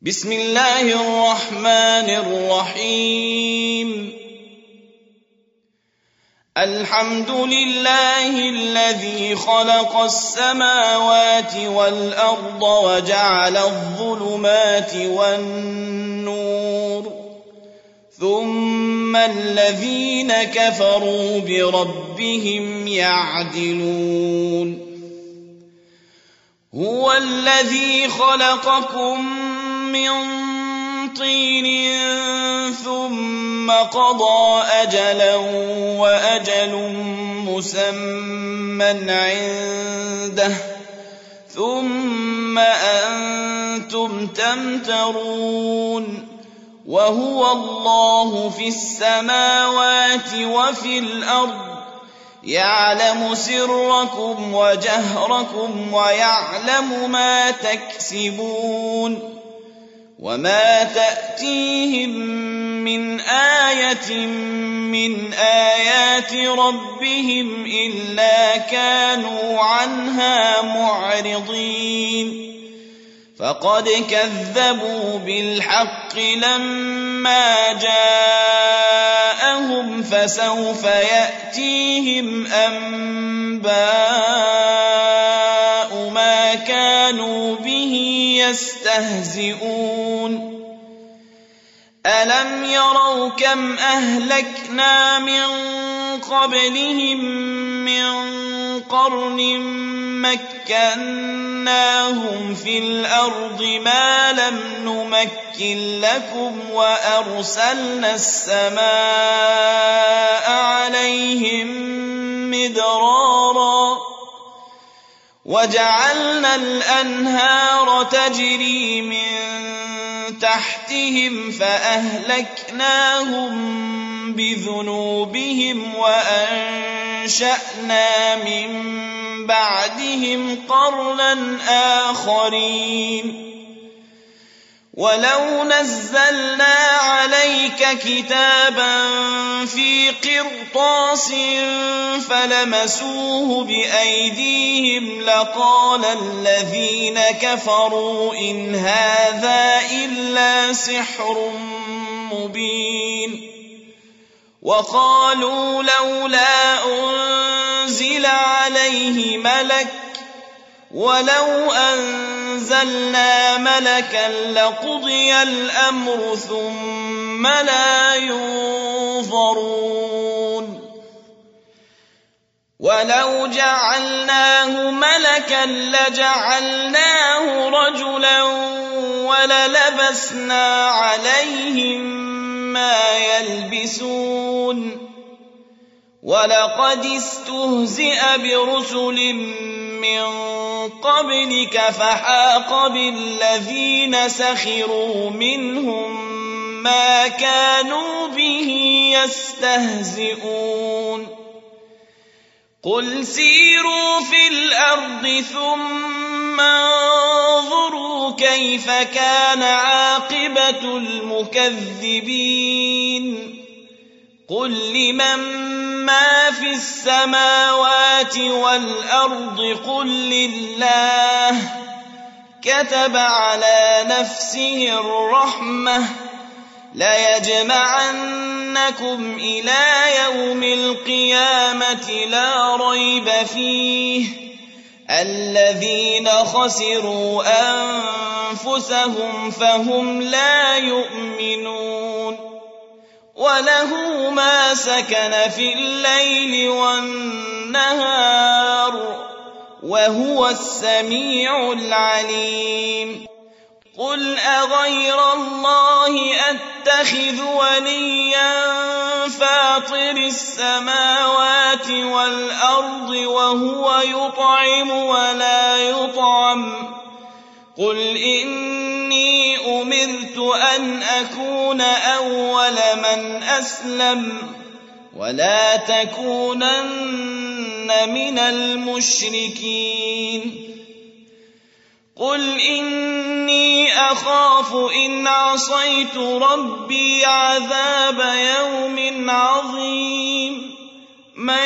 بسم الله الرحمن الرحيم الحمد لله الذي خلق السماوات والأرض وجعل الظلمات والنور ثم الذين كفروا بربهم يعدلون هو الذي خلقكم من طين ثم قضى أجلا وأجل مسمى عنده ثم أنتم تمترون وهو الله في السماوات وفي الأرض يعلم سركم وجهركم ويعلم ما تكسبون وما تأتيهم من آية من آيات ربهم إلا كانوا عنها معرضين فقد كذبوا بالحق لما جاءهم فسوف يأتيهم أنباء ما كانوا به يستهزئون ألم يروا كم أهلكنا من قبلهم من قرن مكناهم في الأرض ما لم نمكن لكم وأرسلنا السماء عليهم مدرارا وجعلنا الأنهار تجري من تحتهم فأهلكناهم بذنوبهم وأنشأنا من بعدهم قرنا آخرين ولو نزلنا عليك كتابا في قرطاس فلمسوه بأيديهم لقال الذين كفروا إن هذا إلا سحر مبين وقالوا لولا أنزل عليه ملك ولو أنزلنا ملكا لقضي الأمر ثم لا ينظرون ولو جعلناه ملكا لجعلناه رجلا وللبسنا عليهم ما يلبسون ولقد استهزئ برسل من قبلك فحاق بالذين سخروا منهم ما كانوا به يستهزئون قل سيروا في الأرض ثم انظروا كيف كان عاقبة المكذبين قل لمن ما في السماوات والأرض قل لله كتب على نفسه الرحمة ليجمعنكم إلى يوم القيامة لا ريب فيه الذين خسروا أنفسهم فهم لا يؤمنون وله ما سكن في الليل والنهار وهو السميع العليم قل أغير الله أتخذ وليا فاطر السماوات والأرض وهو يطعم ولا يطعم قل إني أمرت أن أكون أول من أسلم ولا تكونن من المشركين قل إني أخاف إن عصيت ربي عذاب يوم عظيم من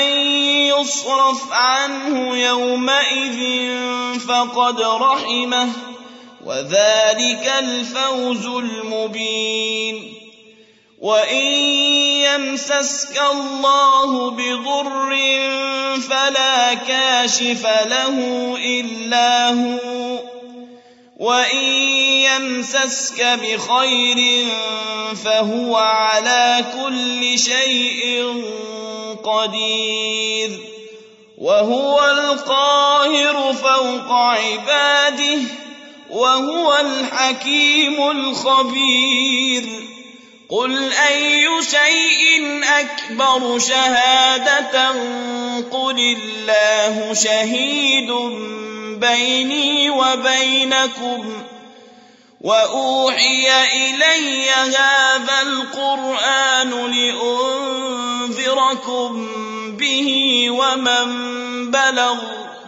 يصرف عنه يومئذ فقد رحمه وذلك الفوز المبين. وإن يمسسك الله بضر فلا كاشف له إلا هو، وإن يمسسك بخير فهو على كل شيء قدير، وهو القاهر فوق عباده، وهو الحكيم الخبير. قل أي شيء أكبر شهادة قل الله شهيد بيني وبينكم، وأوحي إلي هذا القرآن لأنذركم به ومن بلغ.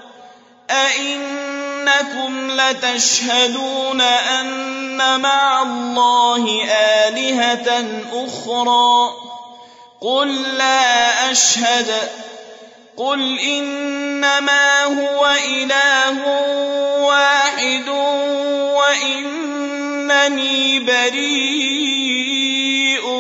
أئنكم لتشهدون أن مع الله آلهة أخرى؟ قل لا أشهد. قل إنما هو إله واحد وإنني بريء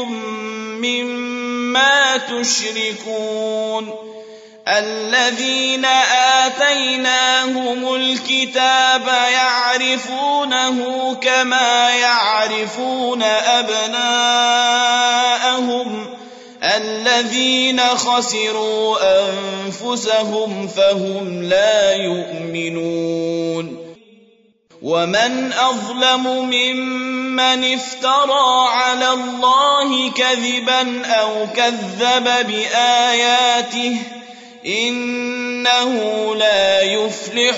مما تشركون. الذين آتيناهم الكتاب يعرفونه كما يعرفون أبناءهم، الذين خسروا أنفسهم فهم لا يؤمنون. ومن أظلم ممن افترى على الله كذبا أو كذب بآياته، إنه لا يفلح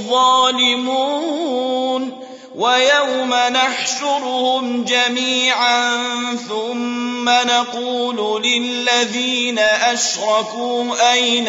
الظالمون. ويوم نحشرهم جميعا ثم نقول للذين أشركوا أين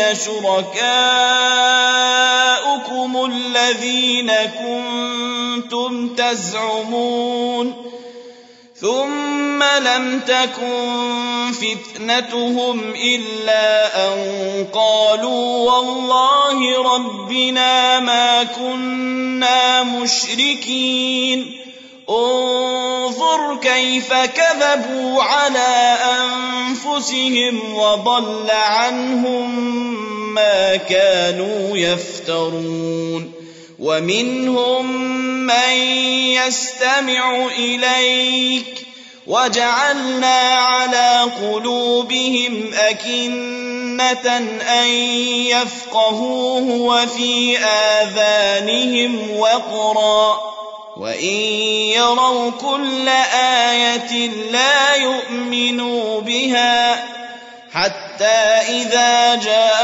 شركاؤكم الذين كنتم تزعمون؟ ثم لم تكن فتنتهم إلا أن قالوا والله ربنا ما كنا مشركين. انظر كيف كذبوا على أنفسهم وضل عنهم ما كانوا يفترون. ومنهم من يستمع إليك وجعلنا على قلوبهم أكنة أن يفقهوه وفي آذانهم وقرا، وإن يروا كل آية لا يؤمنوا بها، حتى إذا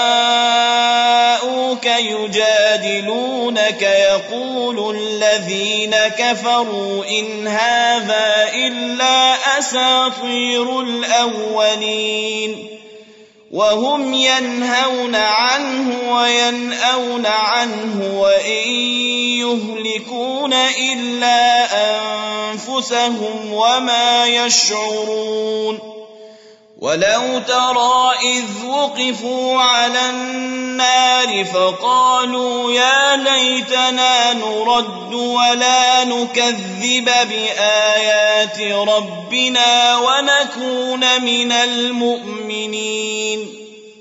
جاءوك يجادلونك يقول الذين كفروا إن هذا إلا أساطير الأولين، وهم ينهون عنه وينأون عنه وإن يهلكون إلا أنفسهم وما يشعرون. ولو ترى إذ وقفوا على النار فقالوا يا ليتنا نرد ولا نكذب بآيات ربنا ونكون من المؤمنين،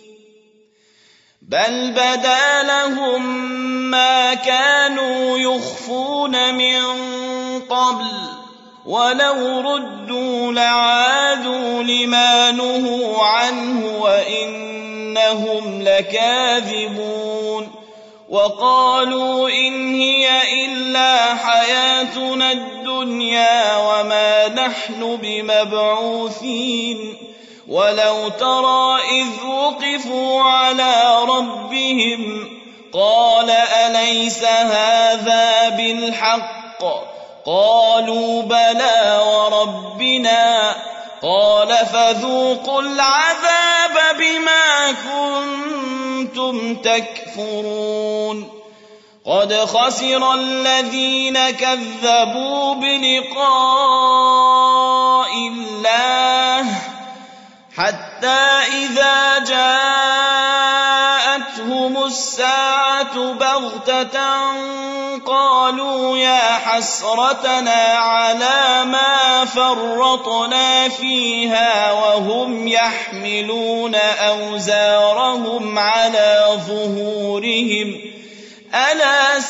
بل بدا لهم ما كانوا يخفون من قبل، ولو ردوا لعادوا لما نهوا عنه وإنهم لكاذبون. وقالوا إن هي إلا حياتنا الدنيا وما نحن بمبعوثين. ولو ترى إذ وقفوا على ربهم قال أليس هذا بالحق؟ قالوا بلى وربنا. قال فذوقوا العذاب بما كنتم تكفرون. قد خسر الذين كذبوا بلقاء الله حتى إذا جاءتهم الساعة الساعة بغتة قالوا يا حسرتنا على ما فرطنا فيها وهم يحملون أوزارهم على ظهورهم ألا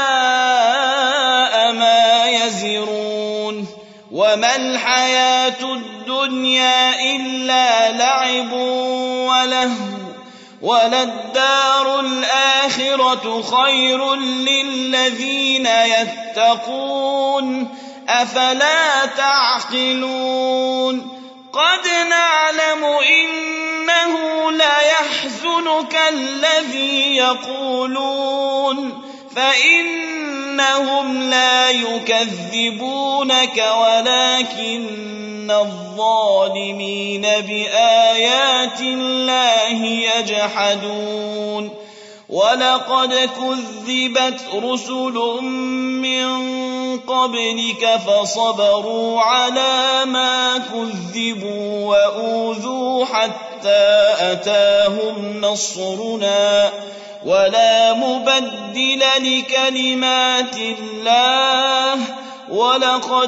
ساء ما يزرون وما الحياة الدنيا إلا لعب ولهو وللدار الآخرة خير للذين يتقون أفلا تعقلون قد نعلم إنه ليحزنك الذي يقولون فإنهم لا يكذبونك ولكن الظالمين بآيات الله يجحدون ولقد كذبت رسل من قبلك فصبروا على ما كذبوا وأوذوا حتى أتاهم نصرنا ولا مبدل لكلمات الله ولقد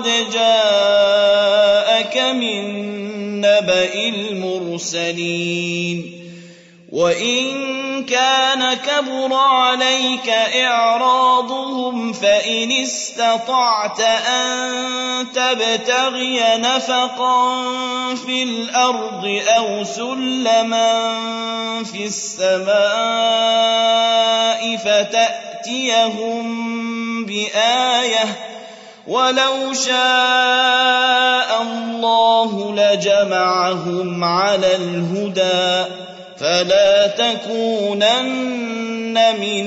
جاءك من نبأ المرسلين وإن كان كبر عليك إعراضهم فإن استطعت أن تبتغي نفقا في الأرض أو سلما في السماء فتأتيهم بآية ولو شاء الله لجمعهم على الهدى فلا تكونن من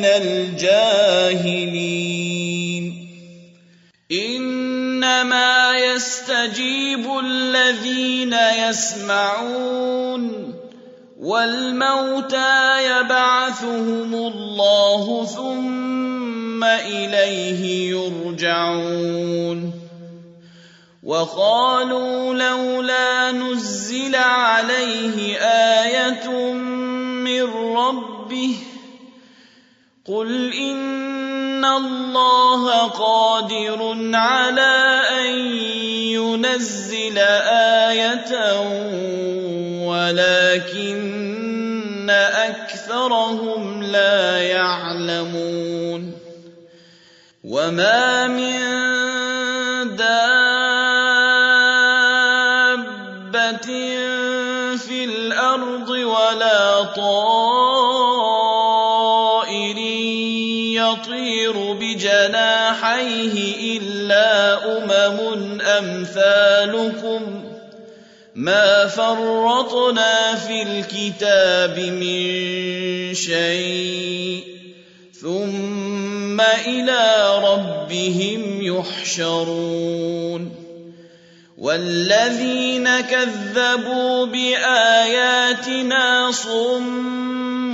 الجاهلين إنما يستجيب الذين يسمعون والموتى يبعثهم الله ثم إليه يرجعون وقالوا لولا نزل عليه آية من ربه قل إن الله قادر على أن ينزل آية ولكن أكثرهم لا يعلمون وما من دابة في الأرض ولا طائر يطير بجناحيه إلا أمثالكم ما فرطنا في الكتاب من شيء ثم إلى ربهم يحشرون والذين كذبوا بآياتنا صم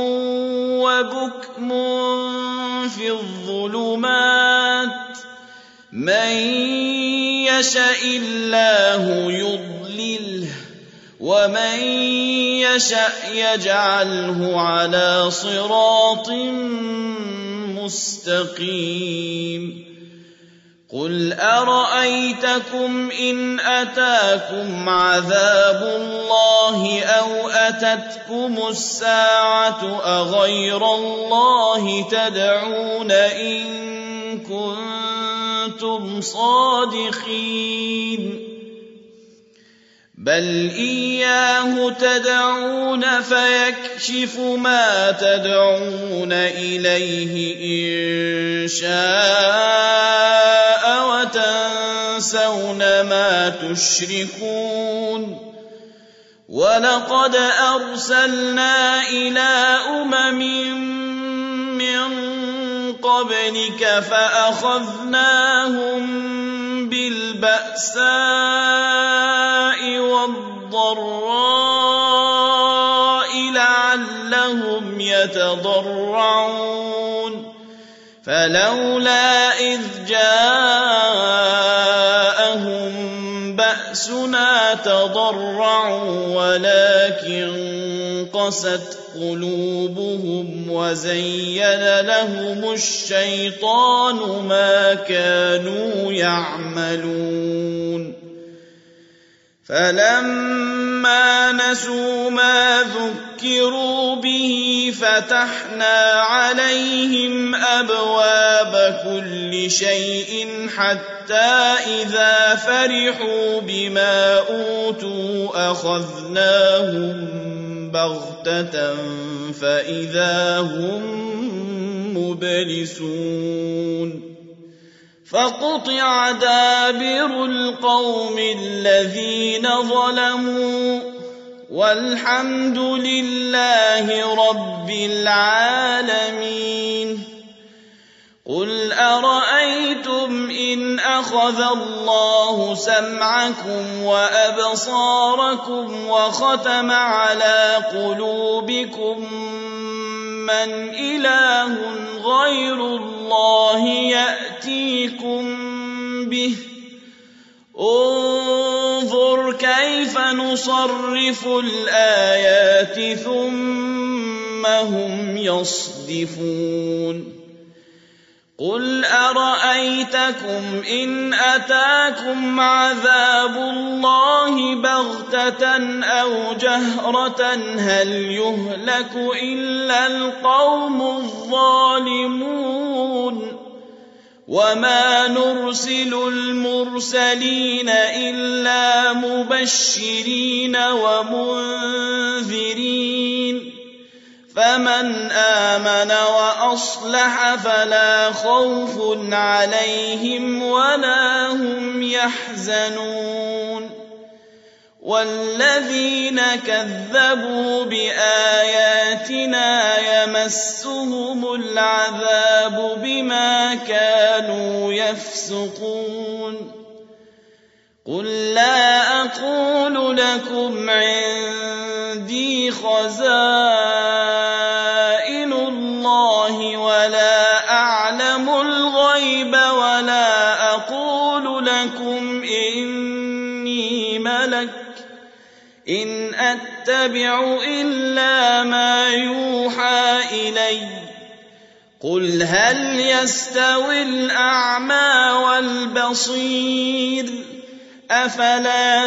وبكم في الظلمات من يشاء الله يضلله ومن يشاء يجعله على صراط مستقيم قل أرأيتكم إن أتاكم عذاب الله أو أتتكم الساعة أغير الله تدعون إن كنتم صادقين بل إياه تدعون فيكشف ما تدعون إليه إن شاء وتنسون ما تشركون ولقد أرسلنا إلى من قبلك فأخذناهم بالبأساء والضراء لعلهم يتضرعون فلولا إذ جاءهم بأسنا تضرعوا ولكن قست قلوبهم وزين لهم الشيطان ما كانوا يعملون فلما نسوا ما ذكروا به فتحنا عليهم أبواب كل شيء حتى إذا فرحوا بما أوتوا أخذناهم بغتة فإذا هم مبلسون فقطع دابر القوم الذين ظلموا والحمد لله رب العالمين قل أرأيتم إن أخذ الله سمعكم وأبصاركم وختم على قلوبكم من إله غير الله يأتيكم به انظر كيف نصرف الآيات ثم هم يصدفون قل أرأيتكم إن أتاكم عذاب الله بغتة أو جهرة هل يهلك إلا القوم الظالمون وما نرسل المرسلين إلا مبشرين ومنذرين فمن آمن وأصلح فلا خوف عليهم ولا هم يحزنون والذين كذبوا بآياتنا يمسهم العذاب بما كانوا يفسقون قل لا أقول لكم عندي خزائن الله ولا أعلم الغيب ولا أقول لكم إني ملك إن أتبع إلا ما يوحى إلي قل هل يستوي الأعمى والبصير أفلا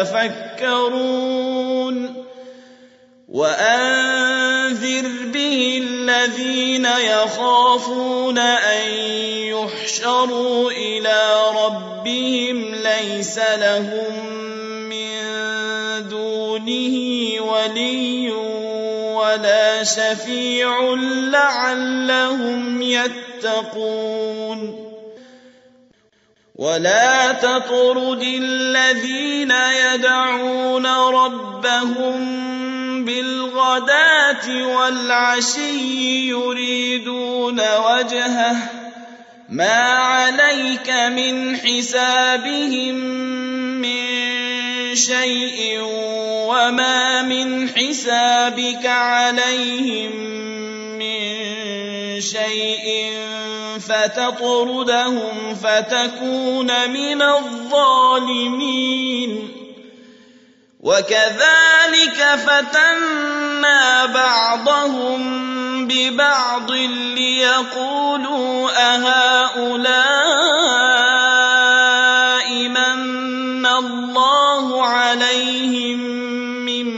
تتفكرون وأنذر به الذين يخافون أن يحشروا إلى ربهم ليس لهم من دونه ولي ولا شفيع لعلهم يتقون ولا تطرد الذين يدعون ربهم بالغداة والعشي يريدون وجهه ما عليك من حسابهم من شيء وما من حسابك عليهم من شيء فتطردهم فتكون من الظالمين وكذلك فتنا بعضهم ببعض ليقولوا أهؤلاء من الله عليهم من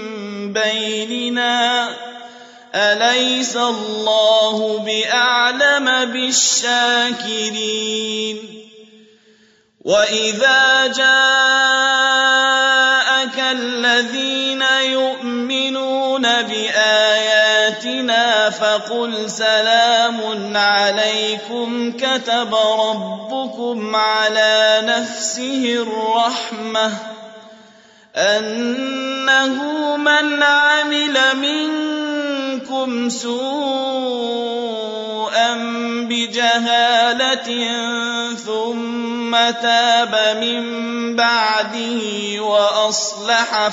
بيننا أليس الله بأعلم بالشاكرين وإذا جاءك الذين يؤمنون بآياتنا فقل سلام عليكم كتب ربكم على نفسه الرحمة أنه من عمل منكم سوءا بجهالة ثم تاب من بعده وأصلح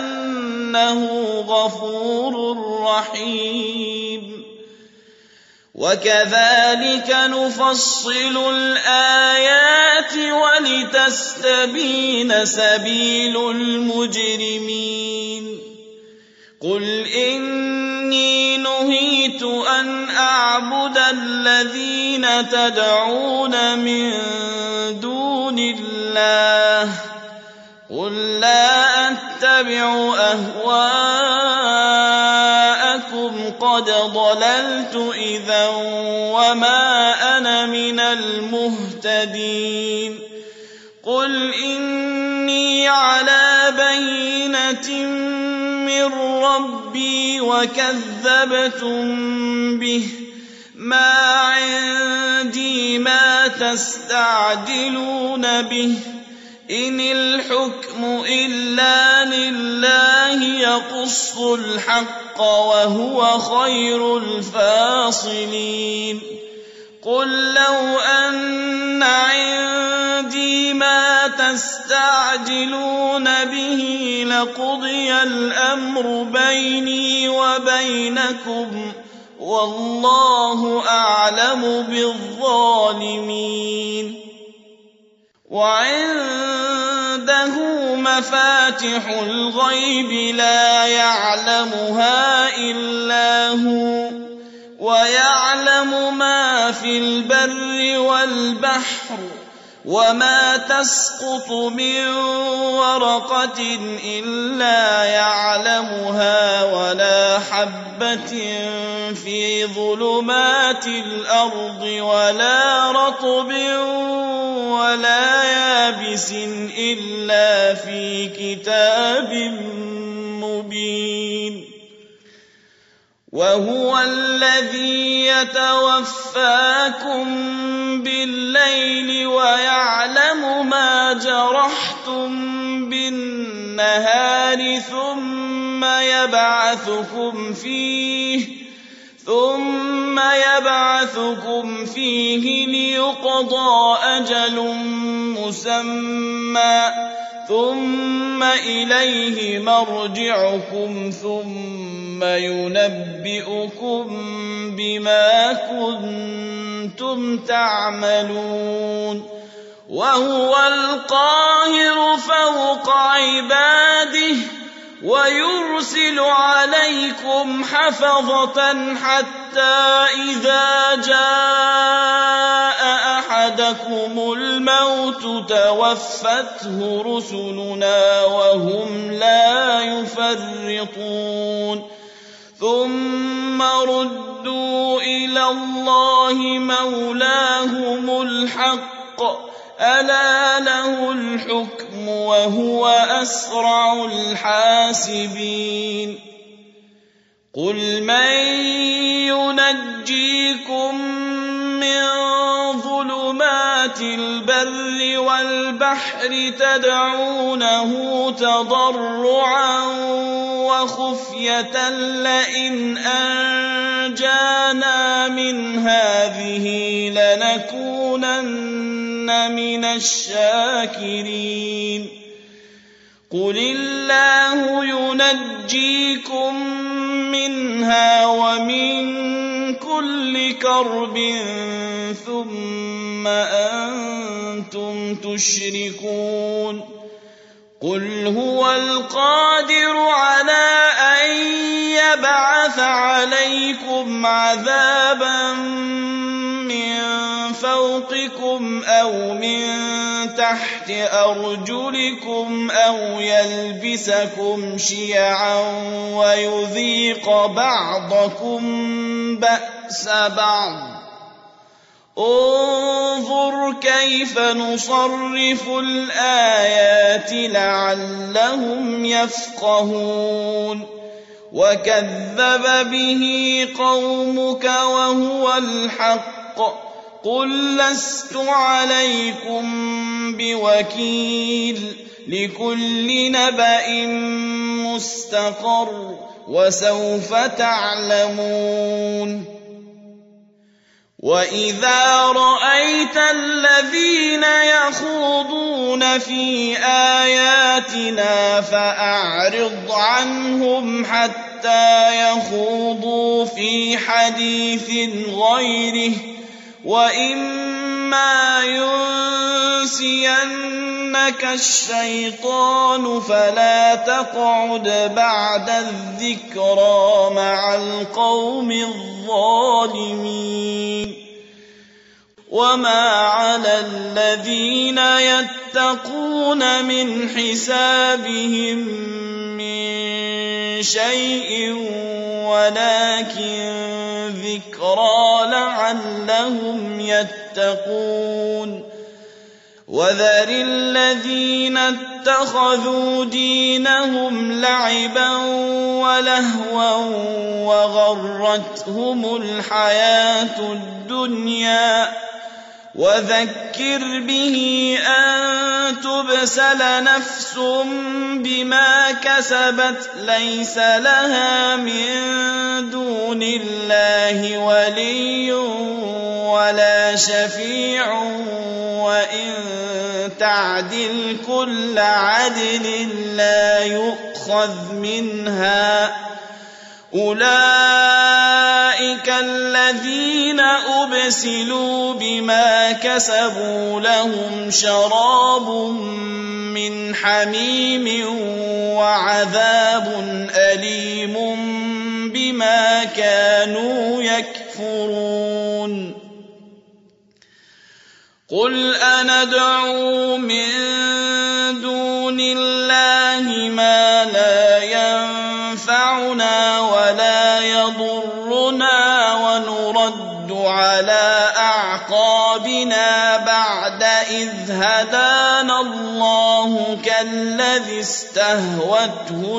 فأنه غفور رحيم وكذلك نفصل الآيات ولتستبين سبيل المجرمين قل إني نهيت أن أعبد الذين تدعون من دون الله قل لا أتبع أهواءكم قد ضللت إذا وما أنا من المهتدين قل إني على بينة من ربي وكذبتم به ما عندي ما تستعجلون به إن الحكم إلا لله يقص الحق وهو خير الفاصلين قل لو أن عندي ما تستعجلون به لقضي الأمر بيني وبينكم والله أعلم بالظالمين وعنده مفاتح الغيب لا يعلمها إلا هو ويعلم ما في البر والبحر وما تسقط من ورقة إلا يعلمها ولا حبة في ظلمات الأرض ولا رطب ولا يابس إلا في كتاب مبين وهو الذي يتوفاكم بالليل ويعلم ما جرحتم بالنهار ثم يبعثكم فيه ليقضى أجل مسمى ثم إليه مرجعكم ثم ينبئكم بما كنتم تعملون وهو القاهر فوق عباده ويرسل عليكم حفظة حتى إذا جاء أحدكم الموت توفته رسلنا وهم لا يفرطون ثم ردوا إلى الله مولاهم الحق ألا له الحكم وهو أسرع الحاسبين قل من ينجيكم من ظلمات البر والبحر تدعونه تضرعا وخفية لئن أنجانا من هذه لنكونن من الشاكرين قل الله ينجيكم منها ومن كل كرب ثم أنتم تشركون قل هو القادر على أن يبعث عليكم عذابا من فوقكم أو من تحت أرجلكم أو يلبسكم شيعا ويذيق بعضكم بأس بعض انظر كيف نصرف الآيات لعلهم يفقهون وكذب به قومك وهو الحق قل لست عليكم بوكيل لكل نبأ مستقر وسوف تعلمون وإذا رأيت الذين يخوضون في آياتنا فأعرض عنهم حتى حتى يخوضوا في حديث غيره، وإما ينسينك الشيطان فلا تقعد بعد الذكرى مع القوم الظالمين. وما على الذين يتقون من حسابهم من شيء ولكن ذكرى لعلهم يتقون. وذر الذين اتخذوا دينهم لعبا ولهوا وغرتهم الحياة الدنيا، وذكر به أن تبسل نفس بما كسبت ليس لها من دون الله ولي ولا شفيع، وإن تعدل كل عدل لا يؤخذ منها. أولئك الذين أبسلوا بما كسبوا لهم شراب من حميم وعذاب أليم بما كانوا يكفرون. قل أندعو من دون الله ما لا ينفعنا ولا يضرنا ونرد على أعقابنا بعد إذ هدانا الله كالذي استهوته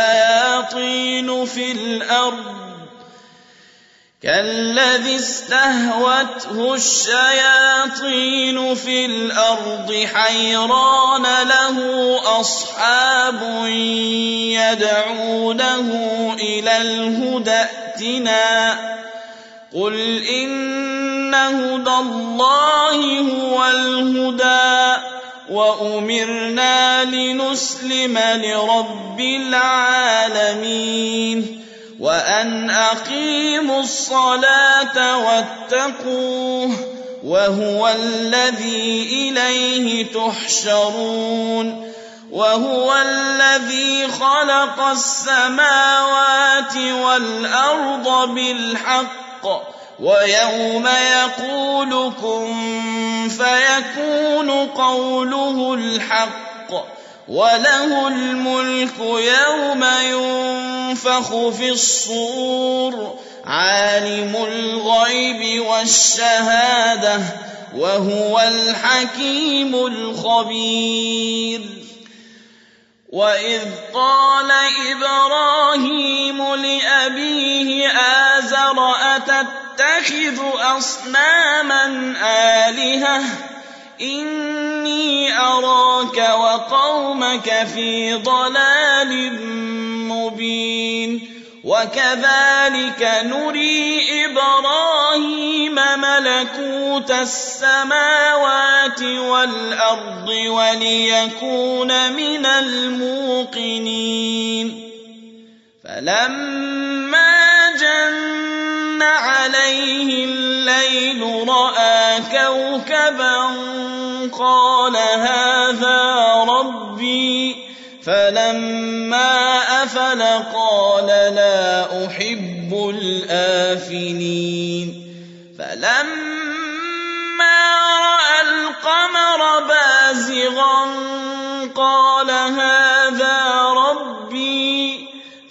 الشياطين في الأرض حيران له أصحاب يدعونه إلى الهدى ائتنا. قل إن هدى الله هو الهدى وأمرنا لنسلم لرب العالمين وأن أقيموا الصلاة واتقوه وهو الذي إليه تحشرون. وهو الذي خلق السماوات والأرض بالحق ويوم يقول كن فيكون قوله الحق وله الملك يوم ينفخ في الصور عالم الغيب والشهادة وهو الحكيم الخبير. وإذ قال إبراهيم لأبيه آزر أتتخذ أصناما آلهة إني أراك وقومك في ضلال مبين. وكذلك نري إبراهيم ملكوت السماوات والأرض وليكون من الموقنين. فلما جن عليه الليل رأى كوكبا قال هذا ربي فلما أفل قال لا أحب الآفلين. فلما رأى القمر بازغا قال هذا ربي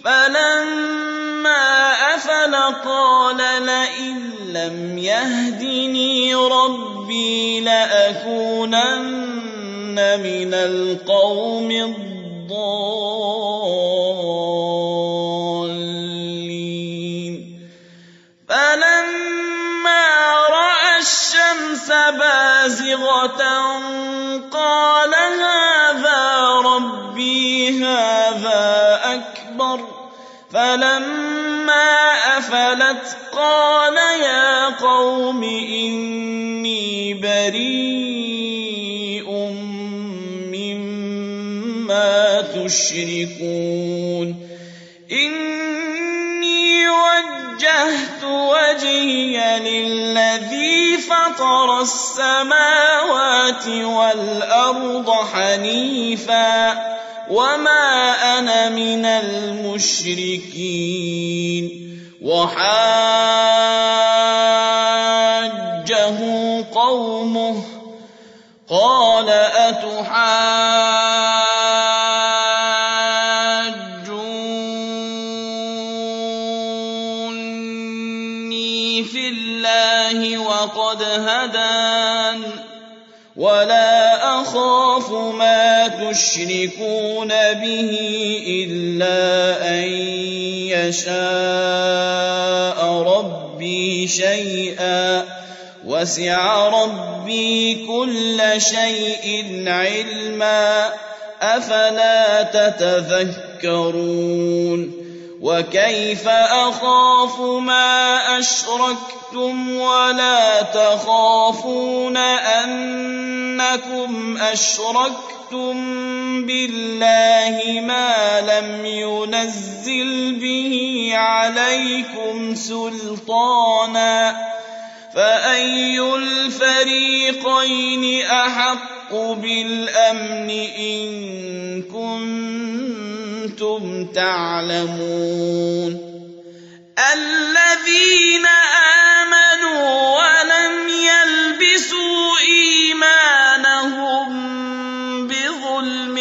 فلما أفل قال لئن لم يهدني ربي لأكونن من القوم الضالين. فلما رأى الشمس بازغة قال هذا ربي هذا أكبر. فلما أفلت قال يا قوم إني بريء مما تشركون إني وَجَّهْتُ وَجْهِيَ لِلَّذِي فَطَرَ السَّمَاوَاتِ وَالْأَرْضَ حَنِيفًا وَمَا أَنَا مِنَ الْمُشْرِكِينَ. وَحَاجَّهُ قَوْمُهُ قَالَ أَتُحَاجُّونِّي فِي اللَّهِ وَقَدْ هَدَانِ وَلَا أَخَافُ مَا تُشْرِكُونَ بِهِ إِلَّا أَن يَشَاءَ رَبِّي شَيْئًا وَسِعَ رَبِّي كُلَّ شَيْءٍ عِلْمًا أَفَلَا تَتَذَكَّرُونَ. وَكَيْفَ أَخَافُ مَا أَشْرَكْتُمْ وَلَا تَخَافُونَ أَنَّكُمْ أَشْرَكْتُم بِاللَّهِ مَا لَمْ يُنَزِّلْ بِهِ عَلَيْكُمْ سُلْطَانًا فَأَيُّ الْفَرِيقَيْنِ أَحَقُّ بِالْأَمْنِ إِن كُنتُمْ تَعْلَمُونَ. الَّذِينَ آمَنُوا وَلَمْ يَلْبِسُوا إِيمَانَهُم بِظُلْمٍ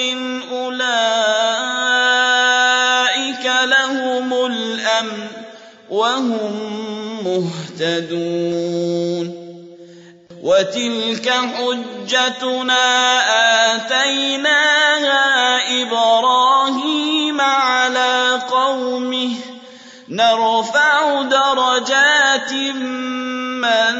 أُولَٰئِكَ لَهُمُ الْأَمْنُ وَهُم مُّهْتَدُونَ. وَتِلْكَ حُجَّتُنَا آتَيْنَاهَا إِبْرَاهِيمَ عَلَىٰ قَوْمِهِ نَرْفَعُ دَرَجَاتٍ مَّن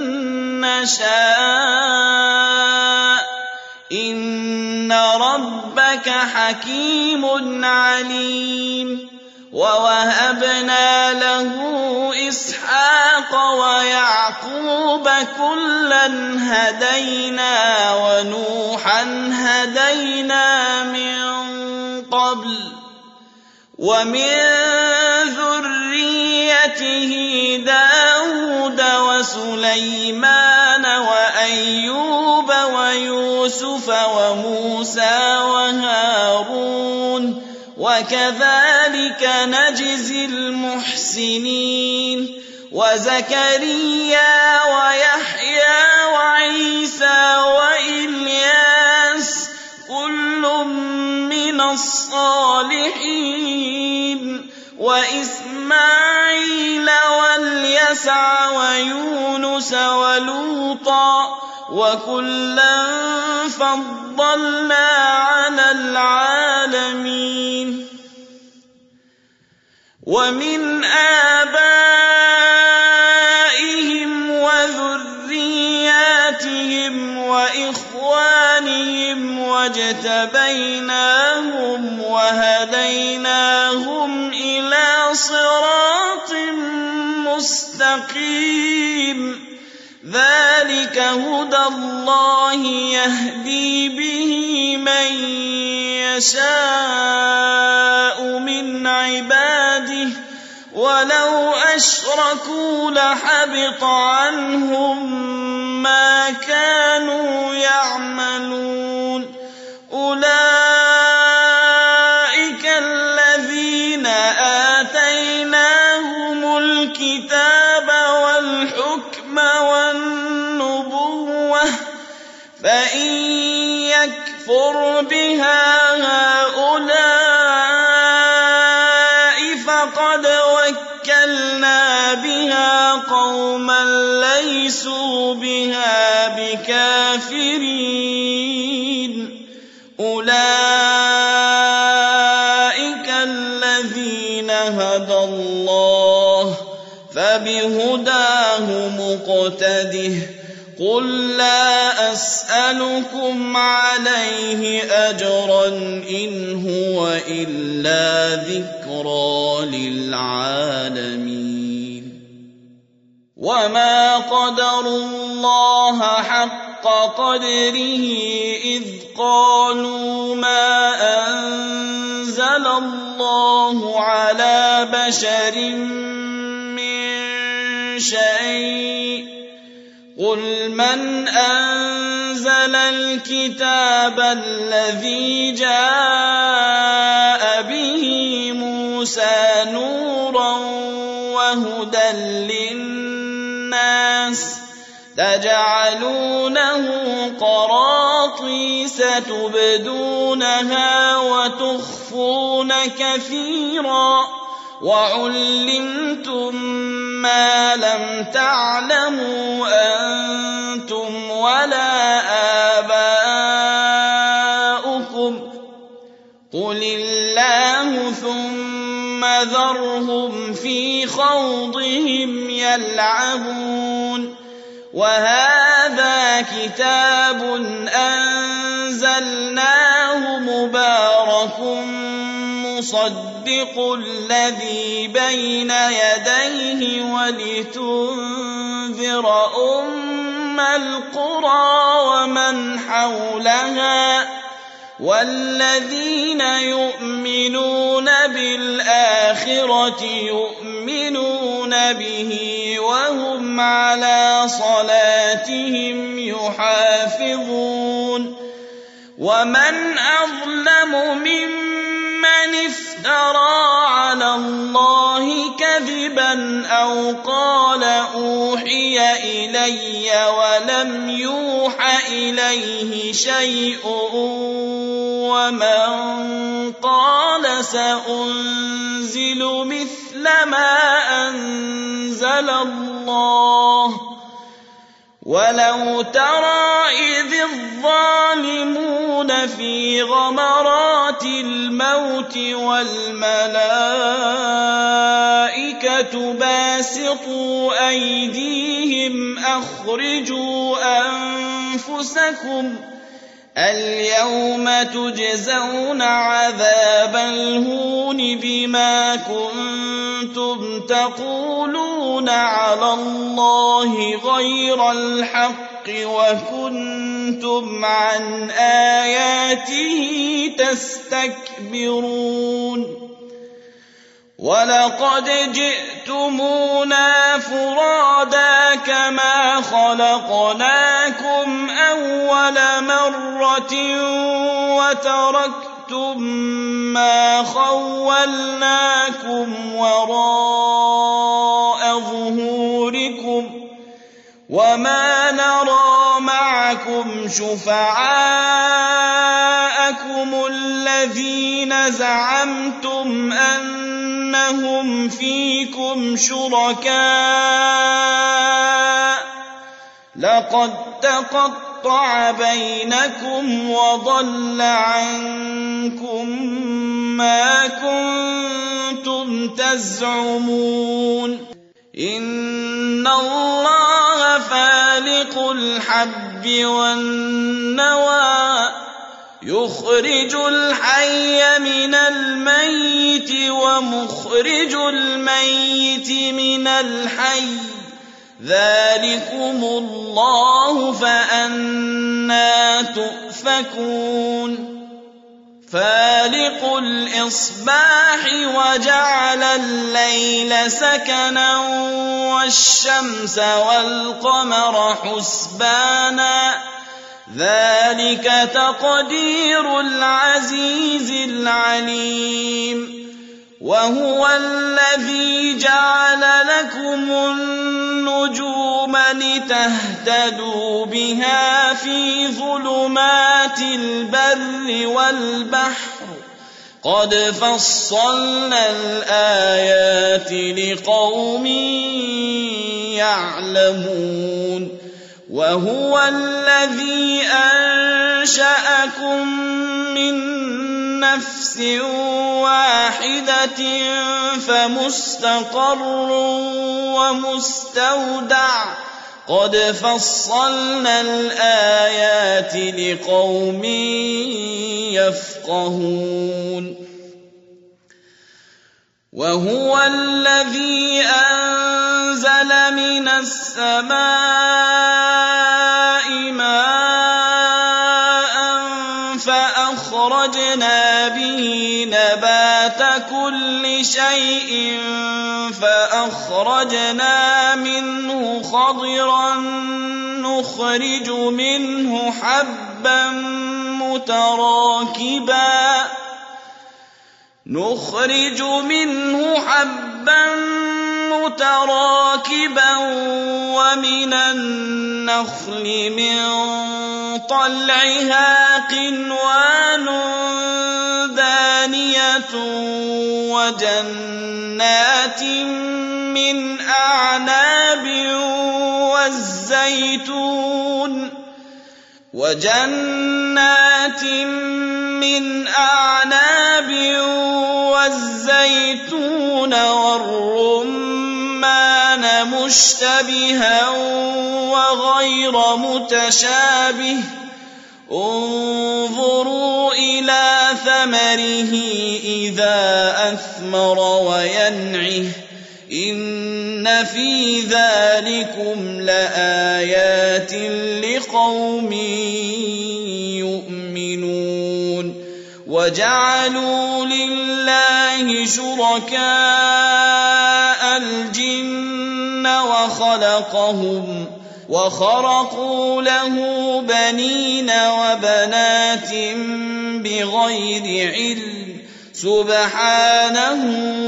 نَّشَاءُ ۗ إِنَّ رَبَّكَ حَكِيمٌ عَلِيمٌ. وَوَهَبْنَا لَهُ إِسْحَاقَ وَيَعْقُوبَ كُلًّا هَدَيْنَا وَنُوحًا هَدَيْنَا مِن قَبْلُ وَمِن ذُرِّيَّتِهِ دَاوُودَ وَسُلَيْمَانَ وَأَيُّوبَ وَيُوسُفَ وَمُوسَىٰ وَهَارُونَ وَكَذَٰلِكَ نَجْزِي الْمُحْسِنِينَ. وَزَكَرِيَّا وَيَحْيَىٰ وَعِيسَىٰ وَإِلْيَاسَ كُلٌّ مِّنَ الصَّالِحِينَ. وَإِسْمَاعِيلَ وَالْيَسَعَ وَيُونُسَ وَلُوطًا وَكُلًّا فَضَّلْنَا عَلَى الْعَالَمِينَ. وَمِنْ آبَائِهِمْ وَذُرِّيَّاتِهِمْ وَإِخْوَانِهِمْ وَاجْتَبَيْنَاهُمْ وَهَدَيْنَاهُمْ إِلَىٰ صِرَاطٍ مُّسْتَقِيمٍ. ذَٰلِكَ هُدَى اللَّهِ يَهْدِي بِهِ مَن يَشَاءُ مِنْ عِبَادِهِ ۚ وَلَوْ أَشْرَكُوا لَحَبِطَ عَنْهُم مَّا كَانُوا يَعْمَلُونَ. أُولَٰئِكَ الَّذِينَ آتَيْنَاهُمُ الْكِتَابَ وَالْحُكْمَ وَالنُّبُوَّةَ ۚ فَإِن يَكْفُرْ بِهَا هَٰؤُلَاءِ فَقَدْ وَكَّلْنَا بِهَا قَوْمًا لَّيْسُوا بِهَا بِكَافِرِينَ. أُولَٰئِكَ الَّذِينَ هَدَى اللَّهُ ۖ فَبِهُدَاهُ مُقْتَدِهْ ۗ قُل لَّا أَسْأَلُكُمْ عَلَيْهِ أَجْرًا إِنْ هُوَ إِلَّا ذِكْرَىٰ لِلْعَالَمِينَ. وَمَا قَدَرُوا اللَّهَ حَقَّ قَدْرِهِ إِذْ قَالُوا مَا أَنزَلَ اللَّهُ عَلَىٰ بَشَرٍ مِّن شيء قل من أنزل الكتاب الذي جاء به موسى نورا وهدى للناس تجعلونه قراطيس تبدونها وتخفون كثيرا وعلمتم ما لم تعلموا أنتم ولا آباؤكم قل الله ثم ذرهم في خوضهم يلعبون وهذا كتاب أنزلناه مبارك مصدق الذي بين يديه ولتنذر أم القرى ومن حولها والذين يؤمنون بالآخرة يؤمنون به وهم على صلاتهم يحافظون ومن أظلم ممن افترى على الله كذبا أو قال أوحي إلي ولم يوح إليه شيء ومن قال سأنزل مثل ما أنزل الله ولو ترى إذ الظالمون في غمرات الموت والملائكة باسطوا أيديهم أخرجوا أنفسكم اليوم تجزون عذاب الهون بما كنتم تقولون على الله غير الحق وكنتم عن آياته تستكبرون ولقد جئتمونا فرادا كما خلقناكم أول مرة وتركتم ما خولناكم وراء ظهوركم وما نرى معكم شفعاءكم الذين زعمتم أنهم فيكم شركاء لقد تقطع بينكم وضل عنكم ما كنتم تزعمون إن الله فالق الحب والنوى يخرج الحي من الميت ومخرج الميت من الحي ذلكم الله فأنى تؤفكون فالق الإصباح وجعل الليل سكنا والشمس والقمر حسبانا ذلك تقدير العزيز العليم وهو الذي جعل لكم النجوم لتهتدوا بها في ظلمات البر والبحر قد فصلنا الآيات لقوم يعلمون وهو الذي أنشأكم من نفس واحدة فمستقر ومستودع قد فصلنا الآيات لقوم يفقهون وهو الذي أنزل من السماء ماء فأخرج أخرجنا به نبات كل شيء فأخرجنا منه خضرا نخرج منه حبا متراكبا ومن النخل من طلعها قنوان دانية وجنات من أعناب والزيتون والرمان مشتبها وغير متشابه انظروا إلى ثمره إذا أثمر وينعه إن في ذلكم لآيات لقوم يؤمنون وجعلوا لله شركاء الجن وخرقوا له بنين وبنات بغير علم سبحانه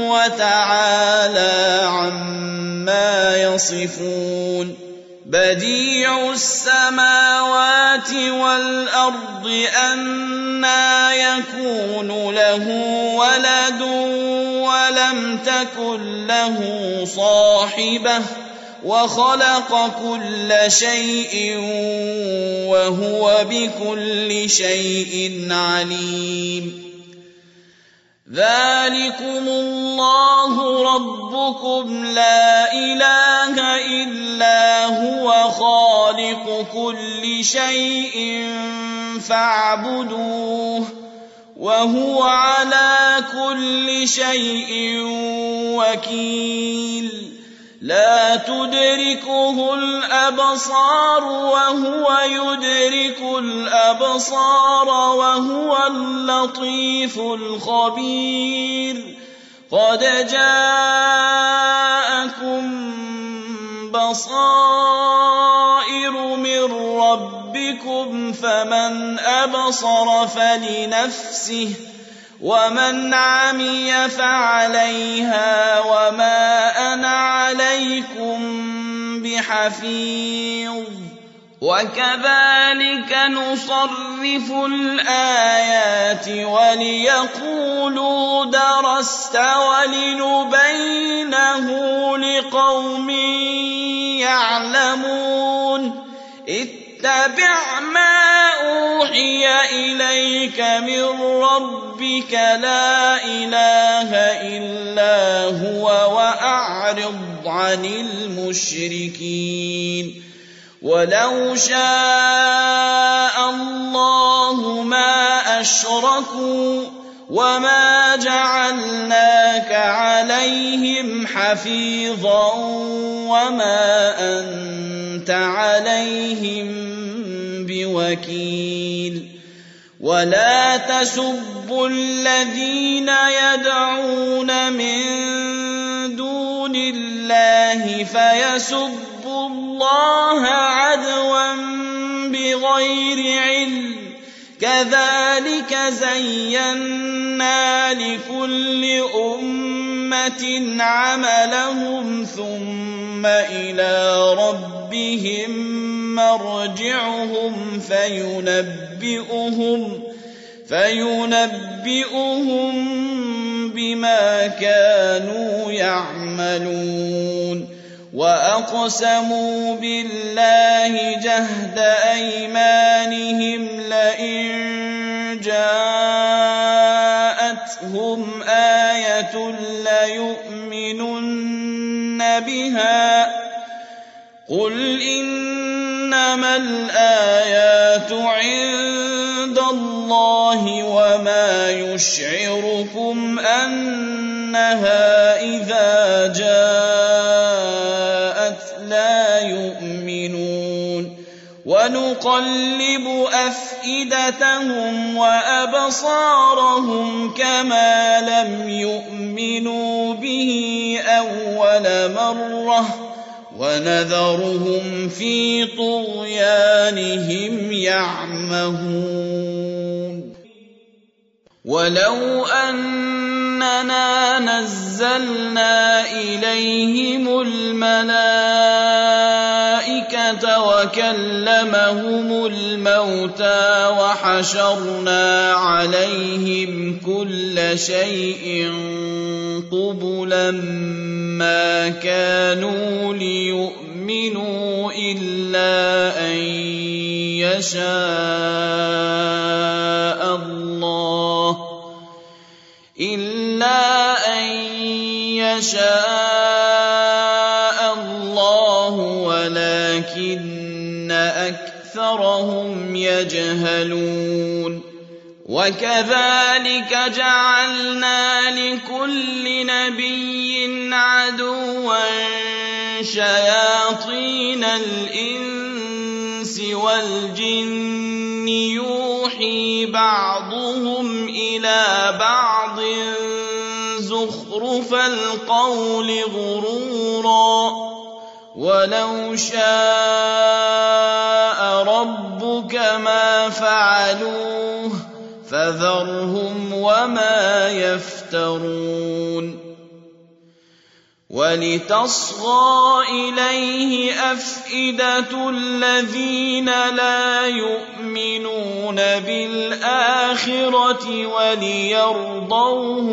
وتعالى عما يصفون بديع السماوات والأرض أنى يكون له ولد ولم تكن له صاحبة وخلق كل شيء وهو بكل شيء عليم ذلكم الله ربكم لا إله إلا هو خالق كل شيء فاعبدوه وهو على كل شيء وكيل لا تدركه الأبصار وهو يدرك الأبصار وهو اللطيف الخبير قد جاءكم بصائر من ربكم فمن أبصر فلنفسه ومن عمي فعليها وما أنا عليكم بحفيظ وكذلك نصرف الآيات وليقولوا درست ولنبينه لقوم يعلمون اتبع ما أوحي إليك من ربك لا إله إلا هو وأعرض عن المشركين ولو شاء الله ما أشركوا وما جعلناك عليهم حفيظا وما أنت عليهم بوكيل ولا تسبوا الذين يدعون من دون الله فيسبوا الله عدوا بغير علم كذلك زينا لكل أمة عملهم ثم إلى ربهم مرجعهم فينبئهم بما كانوا يعملون وأقسموا بالله جهد أيمانهم لئن جاءتهم آية ليؤمنن بها قل إنما الآيات عند الله وما يشعركم أنها إذا جاءت لا يؤمنون ونقلب أفئدتهم أفئدتهم وأبصارهم كما لم يؤمنوا به أول مرة ونذرهم في طغيانهم يعمهون ولو أننا نزلنا إليهم الملائكة وكلمهم الموتى وحشرنا عليهم كل شيء قبلا ما كانوا ليؤمنوا إلا أن يشاء الله ولكن أكثرهم يجهلون وكذلك جعلنا لكل نبي عدوا شياطين الإنس والجن يوحي بعضهم إلى بعض زخرف القول غرورا ولو شاء ربك ما فعلوه فذرهم وما يفترون ولتصغى إليه أفئدة الذين لا يؤمنون بالآخرة وليرضوه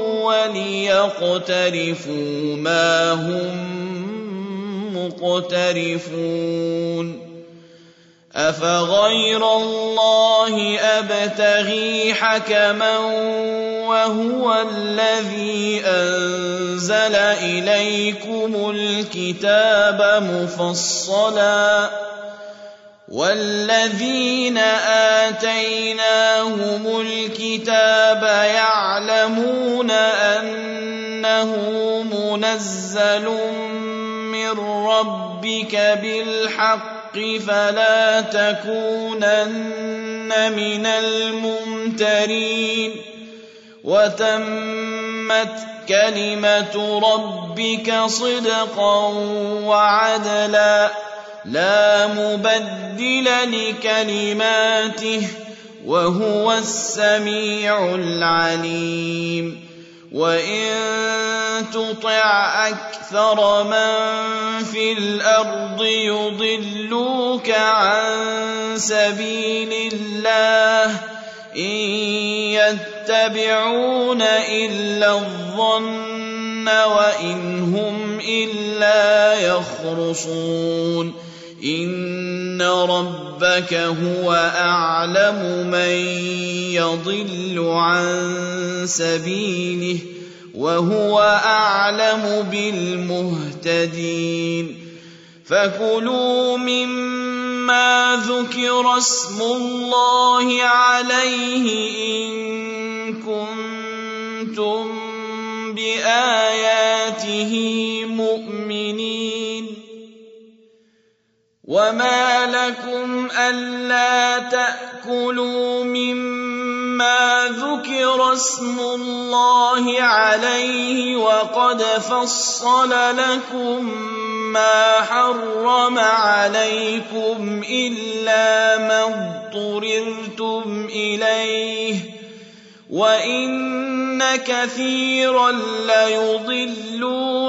وليقترفوا ما هم مقترفون أفغير الله أبتغي حكما وهو الذي أنزل إليكم الكتاب مفصلا والذين آتيناهم الكتاب يعلمون أنه منزل من ربك بالحق فلا تكونن من الممترين وتمت كلمة ربك صدقا وعدلا لا مبدل لكلماته وهو السميع العليم وإن تطع أكثر من في الأرض يضلوك عن سبيل الله إن يتبعون إلا الظن وإن هم إلا يخرصون إن ربك هو أعلم من يضل عن سبيله وهو أعلم بالمهتدين فكلوا مما ذكر اسم الله عليه إن كنتم بآياته مؤمنين وما لكم ألا تأكلوا مما ذكر اسم الله عليه وقد فصل لكم ما حرم عليكم إلا ما اضطررتم إليه وإن كثيرا ليضلون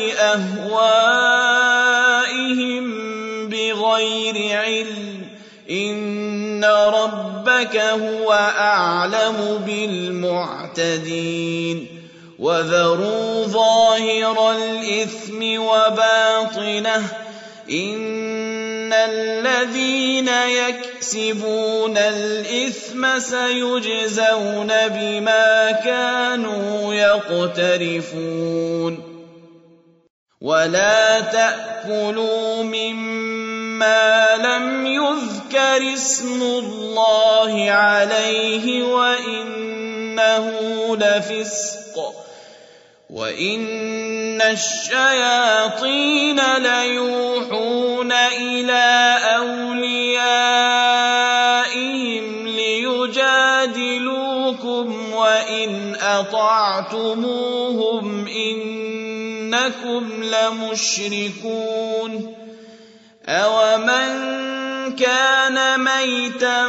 بأهوائهم بغير علم إن ربك هو أعلم بالمعتدين وذروا ظاهر الإثم وباطنه إن الذين يكسبون الإثم سيجزون بما كانوا يقترفون ولا تأكلوا مما لم يذكر اسم الله عليه وإنه لفسق وإن الشياطين ليوحون إلى أوليائهم ليجادلوكم وإن أطعتموهم إنكم لمشركون أومن كان ميتا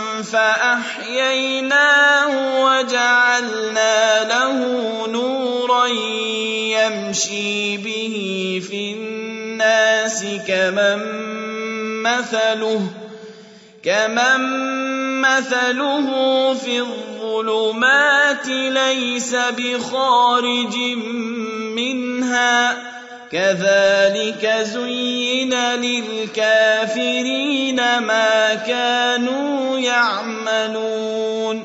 فأحييناه وجعلنا له نورا يمشي به في الناس كمن مثله في الظلمات ليس بخارج منها كذلك زين للكافرين ما كانوا يعملون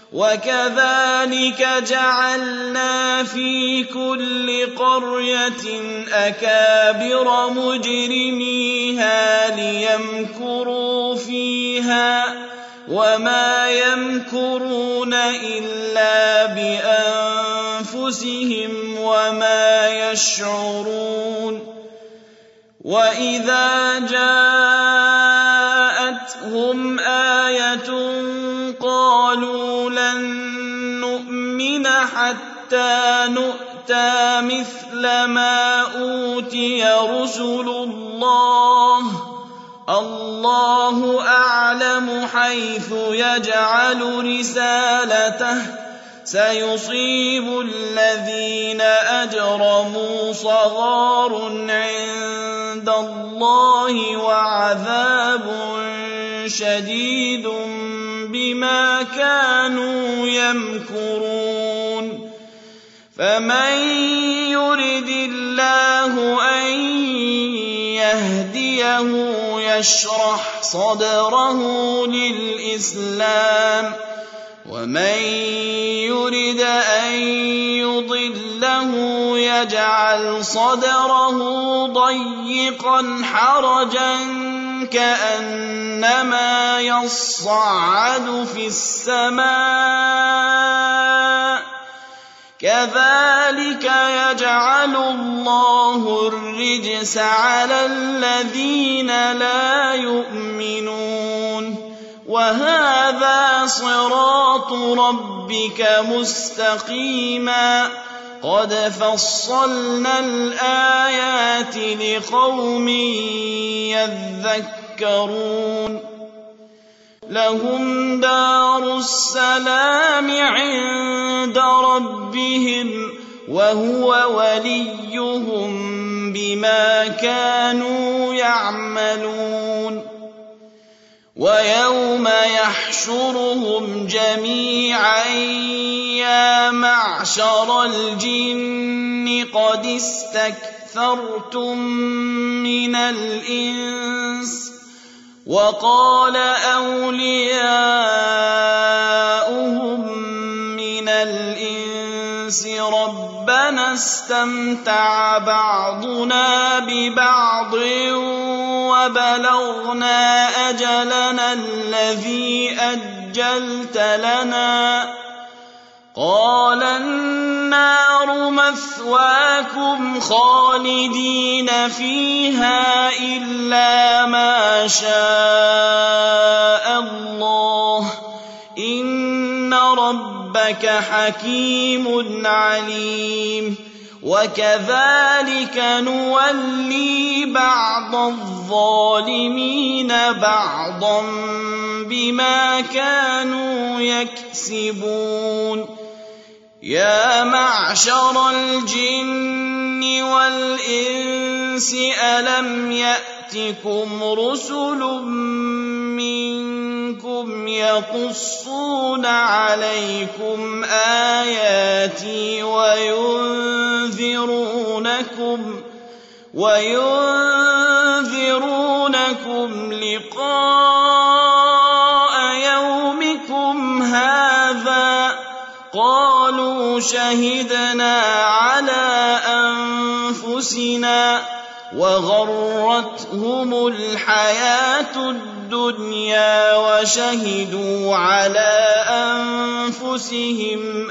وكذلك جعلنا في كل قرية أكابر مجرميها ليمكروا فيها وما يمكرون إلا بأنفسهم وما يشعرون وإذا جاءتهم آية قالوا لن نؤمن حتى نؤتى مثل ما أوتي رسل الله أعلم حيث يجعل رسالته سيصيب الذين أجرموا صغار عند الله وعذاب شديد بما كانوا يمكرون فمن يرد الله أن يهديه يشرح صدره للإسلام ومن يرد أن يضله يجعل صدره ضيقا حرجا كأنما يصعد في السماء كذلك يجعل الله الرجس على الذين لا يؤمنون وهذا صراط ربك مستقيما قد فصلنا الآيات لقوم يذكرون لهم دار السلام عند ربهم وهو وليهم بما كانوا يعملون ويوم يحشرهم جميعا يا معشر الجن قد استكثرتم من الإنس وقال أولياؤهم من الإنس ربنا استمتع بعضنا ببعض وبلغنا أجلنا الذي أجلت لنا قال النار مثواكم خالدين فيها إلا ما شاء الله إن ربك حكيم عليم وكذلك نولي بعض الظالمين بعضا بما كانوا يكسبون يا معشر الجن والإنس ألم يأتكم رسل منكم يقصون عليكم آياتي وينذرونكم لقاء يومكم هذا قالوا شهدنا على أنفسنا وغرتهم الحياة الدنيا وشهدوا على أنفسهم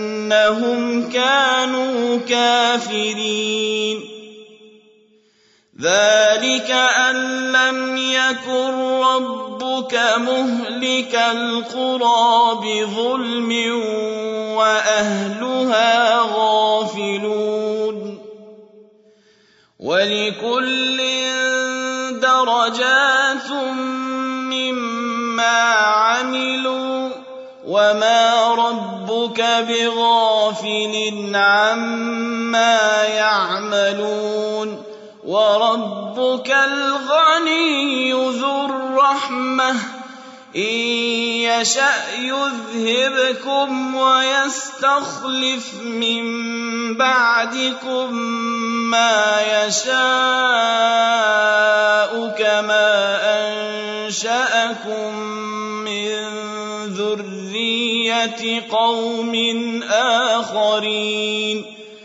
أنهم كانوا كافرين ذلك أن لم يكن ربك مهلك القرى بظلم وأهلها غافلون ولكل درجات مما عملوا وما ربك بغافل عما يعملون وربك الغني ذو الرحمة إن يشأ يذهبكم ويستخلف من بعدكم ما يشاء كما أنشأكم من ذرية قوم آخرين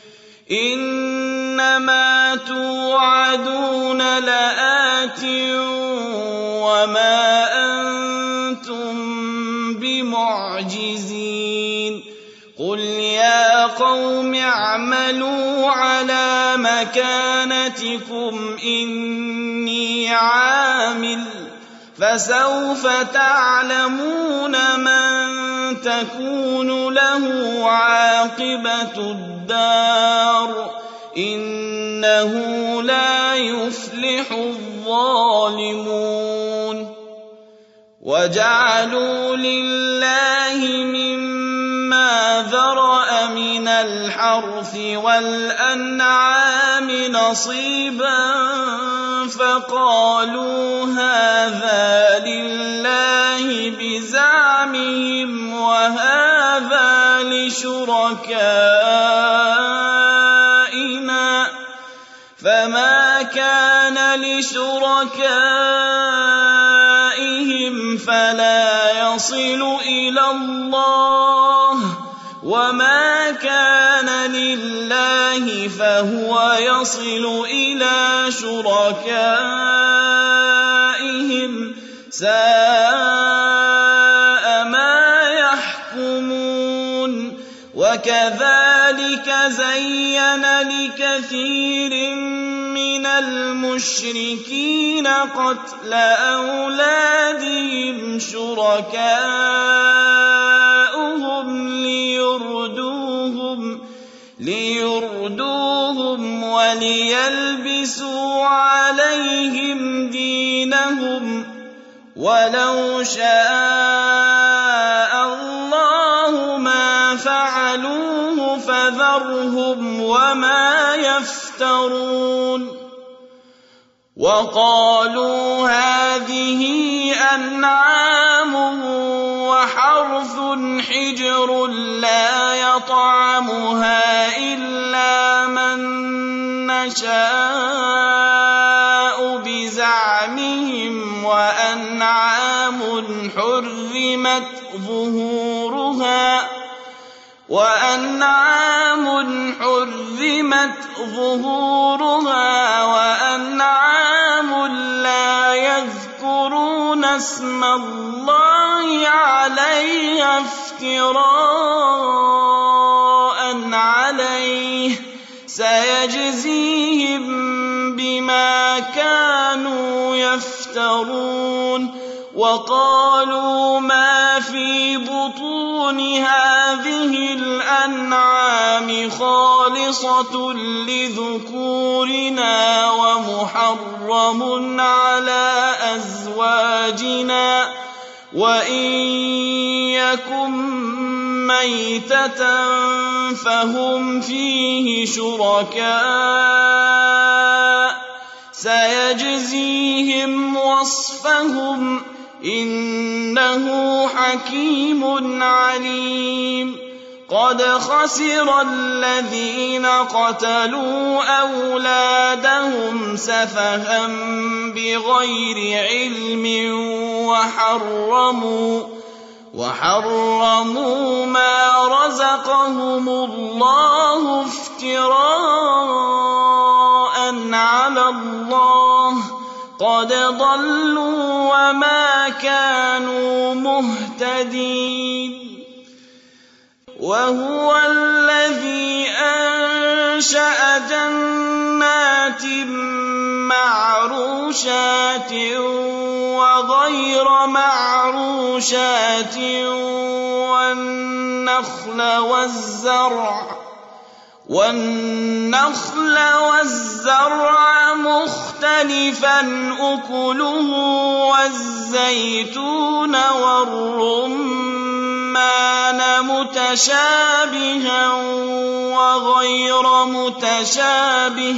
إنما توعدون لآت وما أنتم بمعجزين قل يا قوم اعملوا على مكانتكم إني عامل فسوف تعلمون من تكون له عاقبة الدار إنه لا يفلح الظالمون وجعلوا لله مما ذرأ من الحرث والأنعام نصيبا فقالوا هذا لله بزعمهم وهذا لشركائنا فما كان لشركائهم فلا يصل إلى الله وما كان لله فهو يصل إلى شركائهم ساء ما يحكمون وكذلك زين لكثير من المشركين قتل أولادهم شركاؤهم ليردوهم وليلبسوا عليهم دينهم ولو شاء الله ما فعلوه فذرهم وما يفترون وقالوا هذه أنعام وحرث حجر لا يطعمها إلا من نشاء بزعمهم وأنعام حرمت ظهورها وأنعام لا يذكرون اسم الله عليها افتراء عليه سيجزيهم بما كانوا يفترون وقالوا ما في بطون هذه الأنعام خالصة لذكورنا ومحرم على أزواجنا وإن يكن ميتة فهم فيه شركاء سيجزيهم وصفهم إنه حكيم عليم قد خسر الذين قتلوا أولادهم سفها بغير علم وحرموا ما رزقهم الله افتراء على الله قد ضلوا وما كانوا مهتدين وهو الذي أنشأ جنات معروشات وغير معروشات والنخل والزرع مختلفا أكله والزيتون والرمان متشابها وغير متشابه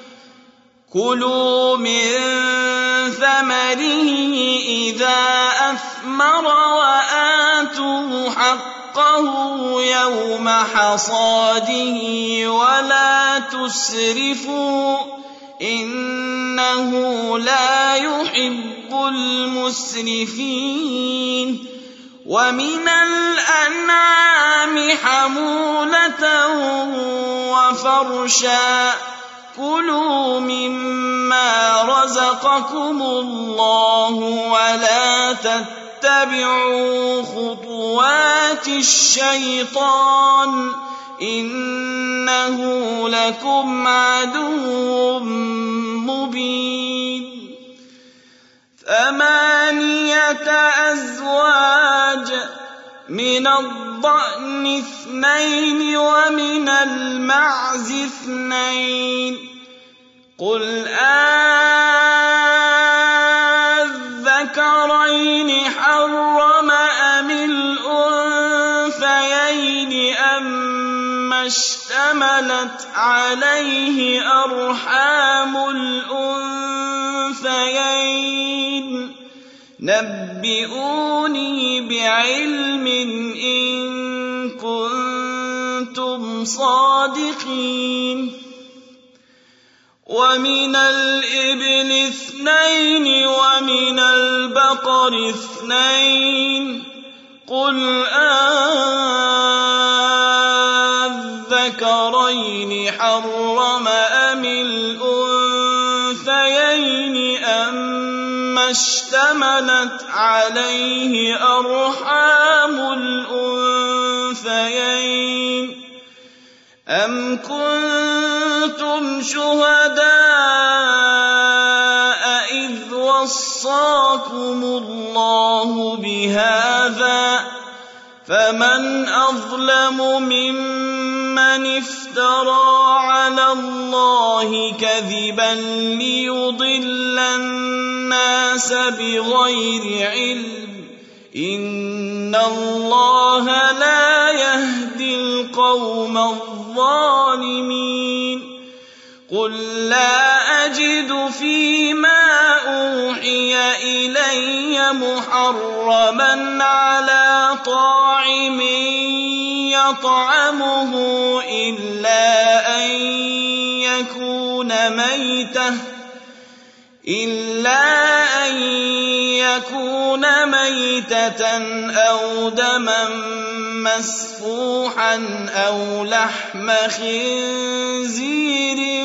كلوا من ثمره إذا أثمر وآتوا حقه يوم حصاده ولا تسرفوا إنه لا يحب المسرفين ومن الأنعام حمولة وفرشا كلوا مما رزقكم الله ولا تتبعوا خطوات الشيطان إنه لكم عدو مبين 8 أزواج من الضأن 2 ومن المعز 2 قل أذكرين حرم أم الأنثيين أما اشتملت عليه أرحام الأنثيين نبئوني بعلم إن كنتم صادقين ومن الإبل 2 ومن البقر 2 قل أذكرين حرم أم الأنثيين أما اشتملت عليه أرحام الأنثيين أم كنتم شهداء إذ وصاكم الله بهذا فمن أظلم ممن افترى على الله كذبا ليضل الناس بغير علم إن الله لا يهدي القوم الظالمين قل لا أجد فيما أوحي إلي محرما على طاعم يطعمه إلا أن يكون ميتة أو دما مسفوحا أو لحم خنزير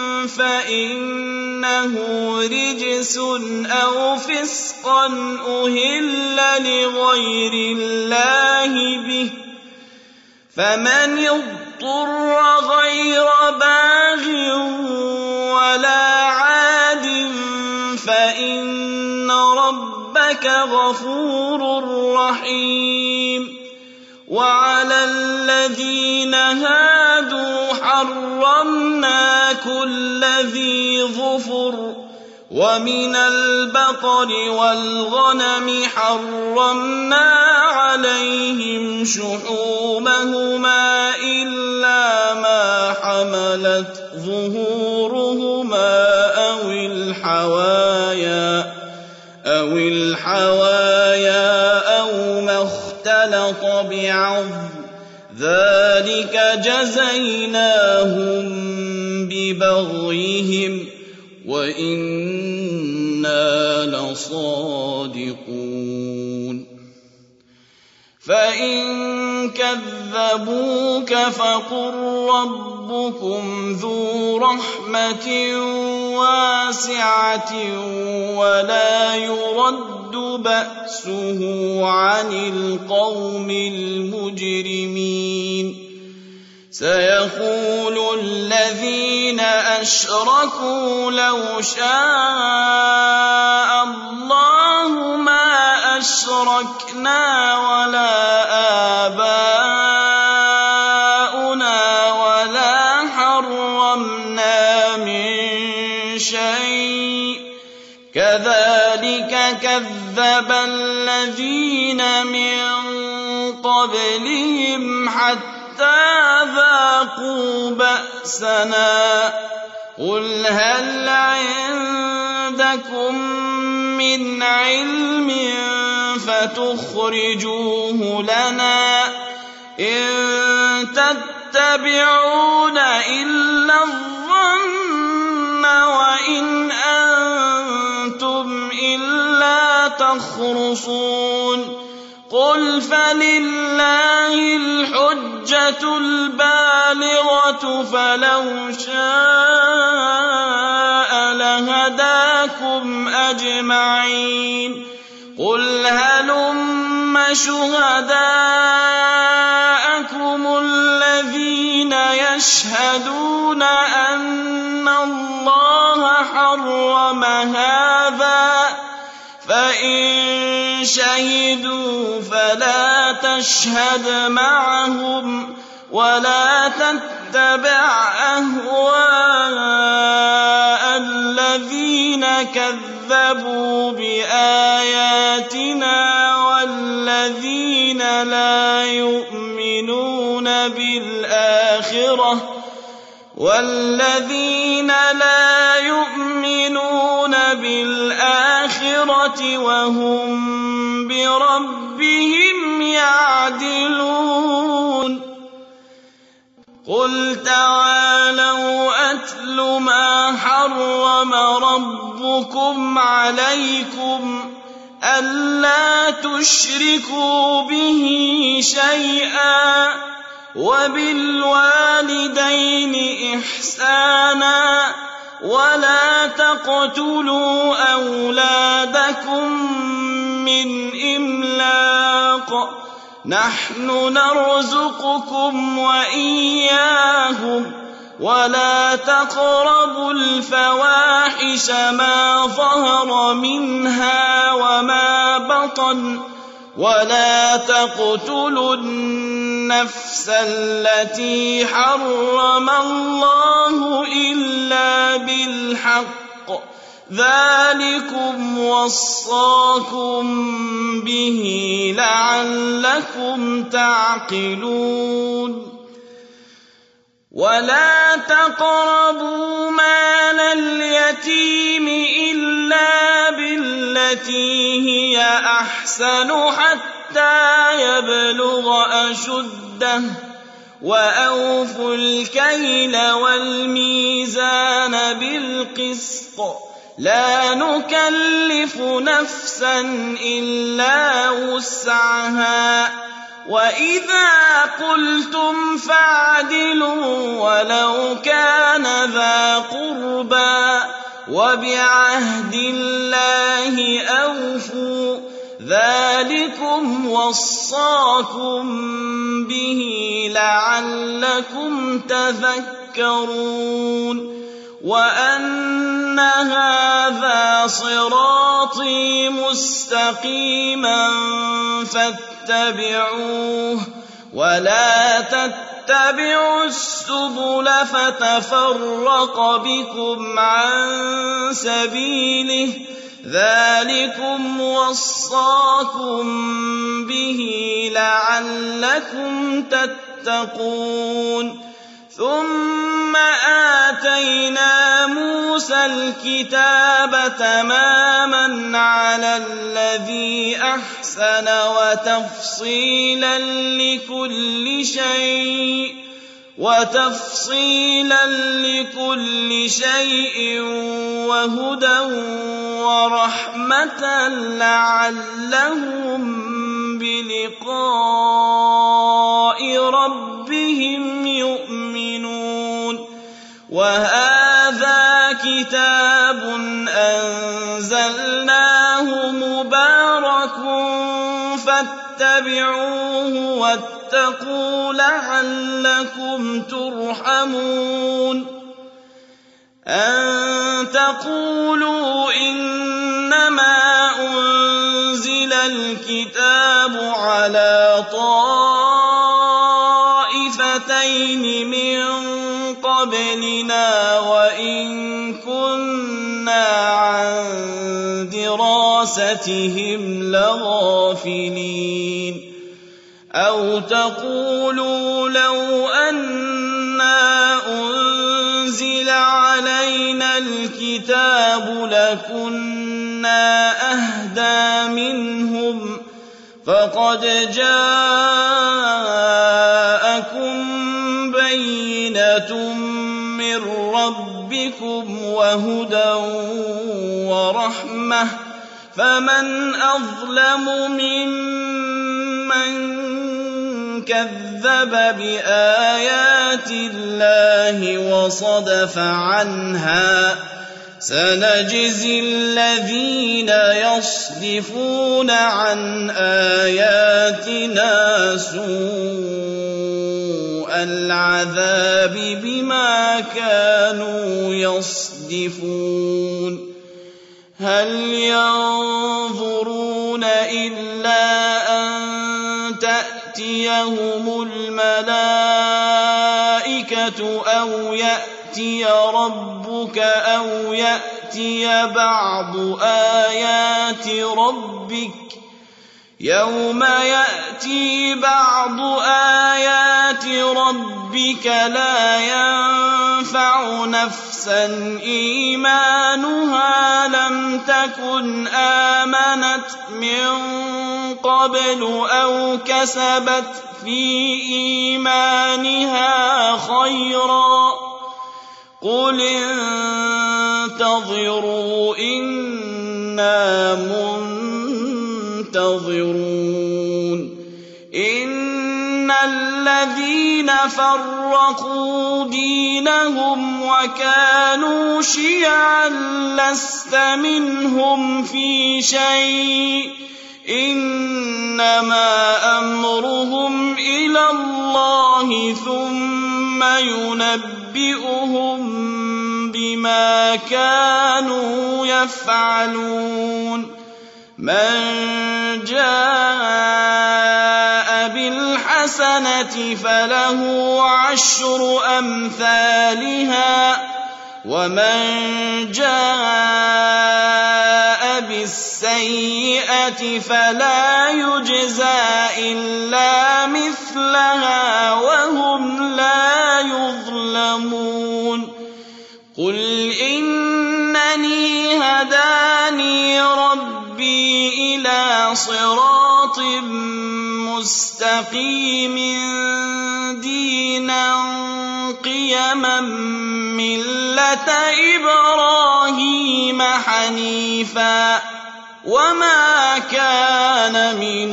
فإنه رجس أو فسقا أهل لغير الله به فمن اضطر غير باغ ولا عاد فإن ربك غفور رحيم وعلى الذين هادوا حرمنا كل ذي ظفر ومن البقر والغنم حرمنا عليهم شحومهما إلا ما حملت ظهورهما أو الحوايا أو ما اختلط بعظم ذلك جزيناهم ببغيهم وإنا لصادقون فإن كذبوك فقل ربكم ذو رحمة واسعة ولا يرد بأسه عن القوم المجرمين سيقول الذين أشركوا لو شاء الله ما أشركنا ولا آباؤنا ولا حرمنا من شيء كذلك كذب الذين من قبلهم حتى ذاقوا بأسنا قل هل عندكم من علم فتخرجوه لنا إن تتبعون إلا الظن وإن أنتم إلا تخرصون قل فلله الحجة البالغة فلو شاء لهداكم أجمعين قل هلم شهداءكم الذين يشهدون أن الله حرم هذا فإن شهدوا فلا تشهد معهم ولا تتبع أهواء الذين كذبوا بآياتنا والذين لا يؤمنون بالآخرة وهم بربهم يعدلون قل تعالوا أتل ما حرم ربكم عليكم ألا تشركوا به شيئا وبالوالدين إحسانا ولا تقتلوا أولادكم من إملاق نحن نرزقكم وإياهم ولا تقربوا الفواحش ما ظهر منها وما بطن ولا تقتلوا النفس التي حرم الله إلا بالحق ذلكم وصاكم به لعلكم تعقلون ولا تقربوا مال اليتيم إلا بالتي هي أحسن حتى يبلغ أشده وأوفوا الكيل والميزان بالقسط لا نكلف نفسا إلا وسعها وإذا قلتم فاعدلوا ولو كان ذا قربى وبعهد الله أوفوا ذلكم وصاكم به لعلكم تذكرون وأن هذا صراطي مستقيما فاتبعوه ولا تتبعوا السبل فتفرق بكم عن سبيله ذلكم وصاكم به لعلكم تتقون ثم آتينا موسى الكتاب تماما على الذي أحسن وتفصيلا لكل شيء وهدى ورحمة لعلهم بلقاء ربهم يؤمنون وهذا كتاب أنزلناه مبارك فاتبعوه واتقوا لعلكم ترحمون أن تقولوا إنما أنزل الكتاب على طائفتين من قبلنا وإن كنا عن دراستهم لغافلين أو تقولوا لو أنا أنزل علينا الكتاب لكنا أهدى منهم فقد جاءكم بينة من ربكم وهدى ورحمة فمن أظلم ممن كذب بآيات الله وصدف عنها سنجزي الذين يصدفون عن آياتنا سوء العذاب بما كانوا يصدفون هل ينظرون إلا أن تأتيهم الملائكة أو يأتي ربك أو يأتي بعض آيات ربك يوم يأتي بعض آيات ربك لا ينفع نفسا إيمانها لم تكن آمنت من قبل أو كسبت في إيمانها خيرا قل انتظروا إنا منتظرون إن الذين فرقوا دينهم وكانوا شيعا لست منهم في شيء إنما أمرهم إلى الله ثم ينبئهم بما كانوا يفعلون من جاء بالحسنة فله 10 أمثالها ومن جاء بالسيئة فلا يجزى إلا مثلها وهم لا يظلمون قل إنني هداني ربي إلى صراط مستقيم دينا قيما ملة إبراهيم حنيفا وما كان من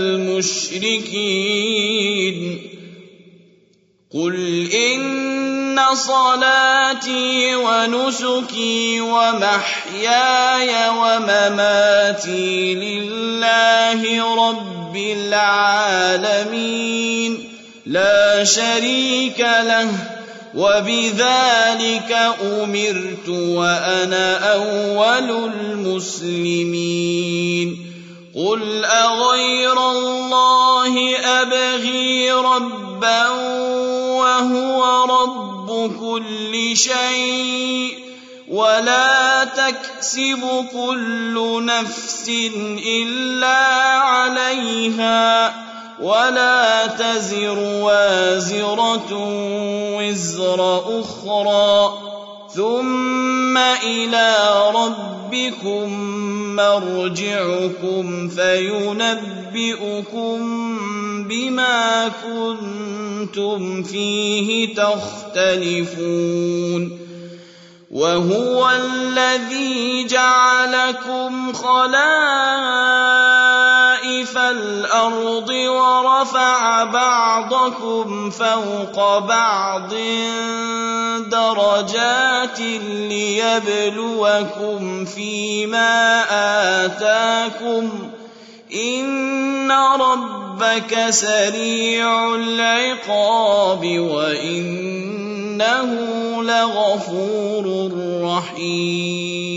المشركين قل إن صلاتي ونسكي ومحياي ومماتي لله رب العالمين لا شريك له وبذلك أمرت وأنا أول المسلمين قل أغير الله أبغي ربا وهو رب كل شيء ولا تكسب كل نفس إلا عليها ولا تزر وازرة وزر أخرى ثم إلى ربكم مرجعكم فينبئكم بما كنتم فيه تختلفون وهو الذي جعلكم خلائف الأرض ورفع بعضكم فوق بعض درجات ليبلوكم فيما آتاكم إِنَّ رَبَّكَ سَرِيعُ الْعِقَابِ وَإِنَّهُ لَغَفُورٌ رَّحِيمٌ